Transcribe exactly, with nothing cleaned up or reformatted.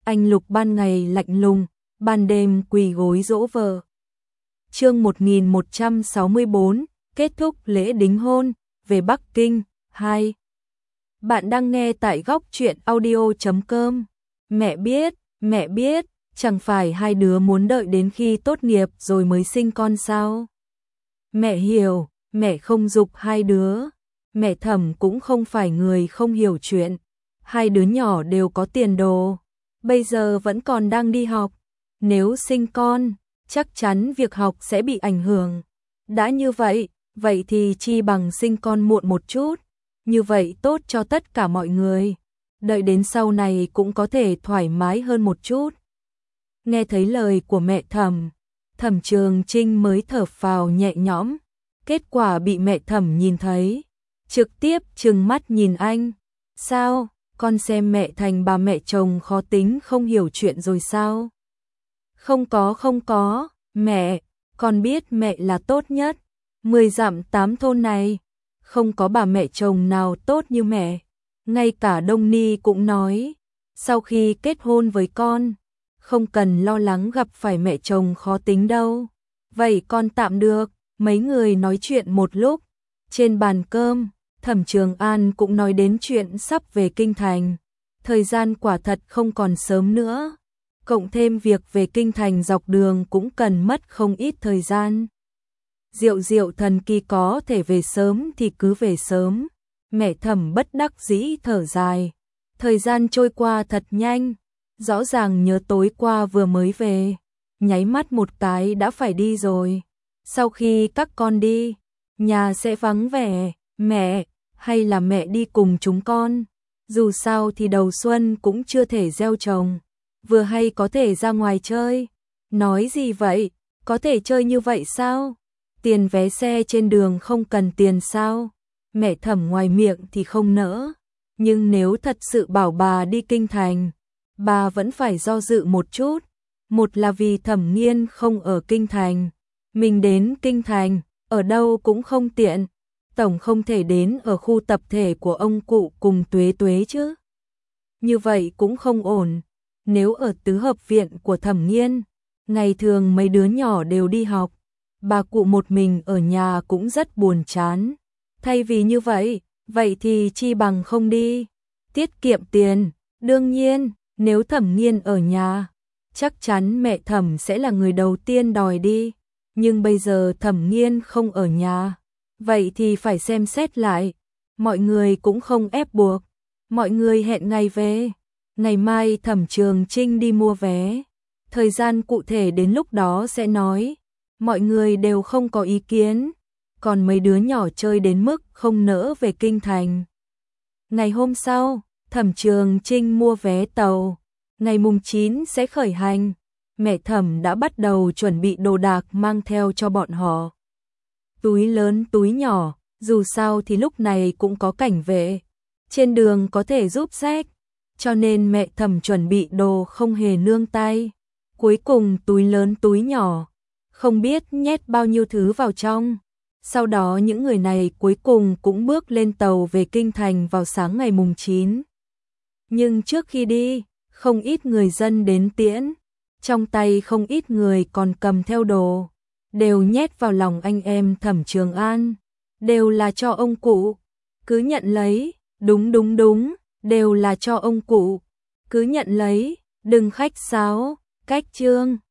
Anh Lục ban ngày lạnh lùng, ban đêm quỳ gối dỗ vợ. Chương một nghìn một trăm sáu mươi bốn, kết thúc lễ đính hôn, về Bắc Kinh, hai. Bạn đang nghe tại góc truyện audio chấm com. Mẹ biết, mẹ biết, chẳng phải hai đứa muốn đợi đến khi tốt nghiệp rồi mới sinh con sao? Mẹ hiểu, mẹ không giục hai đứa. Mẹ Thẩm cũng không phải người không hiểu chuyện. Hai đứa nhỏ đều có tiền đồ, bây giờ vẫn còn đang đi học. Nếu sinh con, chắc chắn việc học sẽ bị ảnh hưởng. Đã như vậy, vậy thì chi bằng sinh con muộn một chút. Như vậy tốt cho tất cả mọi người. Đợi đến sau này cũng có thể thoải mái hơn một chút. Nghe thấy lời của mẹ Thẩm, Thẩm Trường Trinh mới thở phào nhẹ nhõm. Kết quả bị mẹ Thẩm nhìn thấy, trực tiếp trừng mắt nhìn anh. Sao, con xem mẹ thành bà mẹ chồng khó tính không hiểu chuyện rồi sao? Không có không có, mẹ, con biết mẹ là tốt nhất. Mười dặm tám thôn này, không có bà mẹ chồng nào tốt như mẹ. Ngay cả Đông Ni cũng nói, sau khi kết hôn với con, không cần lo lắng gặp phải mẹ chồng khó tính đâu. Vậy con tạm được. Mấy người nói chuyện một lúc. Trên bàn cơm, Thẩm Trường An cũng nói đến chuyện sắp về Kinh Thành. Thời gian quả thật không còn sớm nữa. Cộng thêm việc về Kinh Thành dọc đường cũng cần mất không ít thời gian. Diệu diệu thần kỳ có thể về sớm thì cứ về sớm. Mẹ Thẩm bất đắc dĩ thở dài. Thời gian trôi qua thật nhanh. Rõ ràng nhớ tối qua vừa mới về, nháy mắt một cái đã phải đi rồi. Sau khi các con đi, nhà sẽ vắng vẻ. Mẹ, hay là mẹ đi cùng chúng con? Dù sao thì đầu xuân cũng chưa thể gieo trồng, vừa hay có thể ra ngoài chơi. Nói gì vậy? Có thể chơi như vậy sao? Tiền vé xe trên đường không cần tiền sao? Mẹ Thẩm ngoài miệng thì không nỡ, nhưng nếu thật sự bảo bà đi Kinh Thành, bà vẫn phải do dự một chút. Một là vì Thẩm Nghiên không ở Kinh Thành, mình đến Kinh Thành, ở đâu cũng không tiện. Tổng không thể đến ở khu tập thể của ông cụ cùng Tuế Tuế chứ. Như vậy cũng không ổn. Nếu ở tứ hợp viện của Thẩm Nghiên, ngày thường mấy đứa nhỏ đều đi học, bà cụ một mình ở nhà cũng rất buồn chán. Thay vì như vậy, vậy thì chi bằng không đi, tiết kiệm tiền. Đương nhiên, nếu Thẩm Nghiên ở nhà, chắc chắn mẹ Thẩm sẽ là người đầu tiên đòi đi. Nhưng bây giờ Thẩm Nghiên không ở nhà, vậy thì phải xem xét lại. Mọi người cũng không ép buộc, mọi người hẹn ngày về. Ngày mai Thẩm Trường Trinh đi mua vé, thời gian cụ thể đến lúc đó sẽ nói. Mọi người đều không có ý kiến, còn mấy đứa nhỏ chơi đến mức không nỡ về Kinh Thành. Ngày hôm sau, Thẩm Trường Trinh mua vé tàu, ngày mùng chín sẽ khởi hành. Mẹ Thẩm đã bắt đầu chuẩn bị đồ đạc mang theo cho bọn họ. Túi lớn túi nhỏ, dù sao thì lúc này cũng có cảnh vệ. Trên đường có thể giúp xách, cho nên mẹ Thẩm chuẩn bị đồ không hề nương tay. Cuối cùng túi lớn túi nhỏ, không biết nhét bao nhiêu thứ vào trong. Sau đó những người này cuối cùng cũng bước lên tàu về Kinh Thành vào sáng ngày mùng chín. Nhưng trước khi đi, không ít người dân đến tiễn. Trong tay không ít người còn cầm theo đồ, đều nhét vào lòng anh em Thẩm Trường An. Đều là cho ông cụ, cứ nhận lấy. Đúng đúng đúng, đều là cho ông cụ, cứ nhận lấy, đừng khách sáo. Cách chương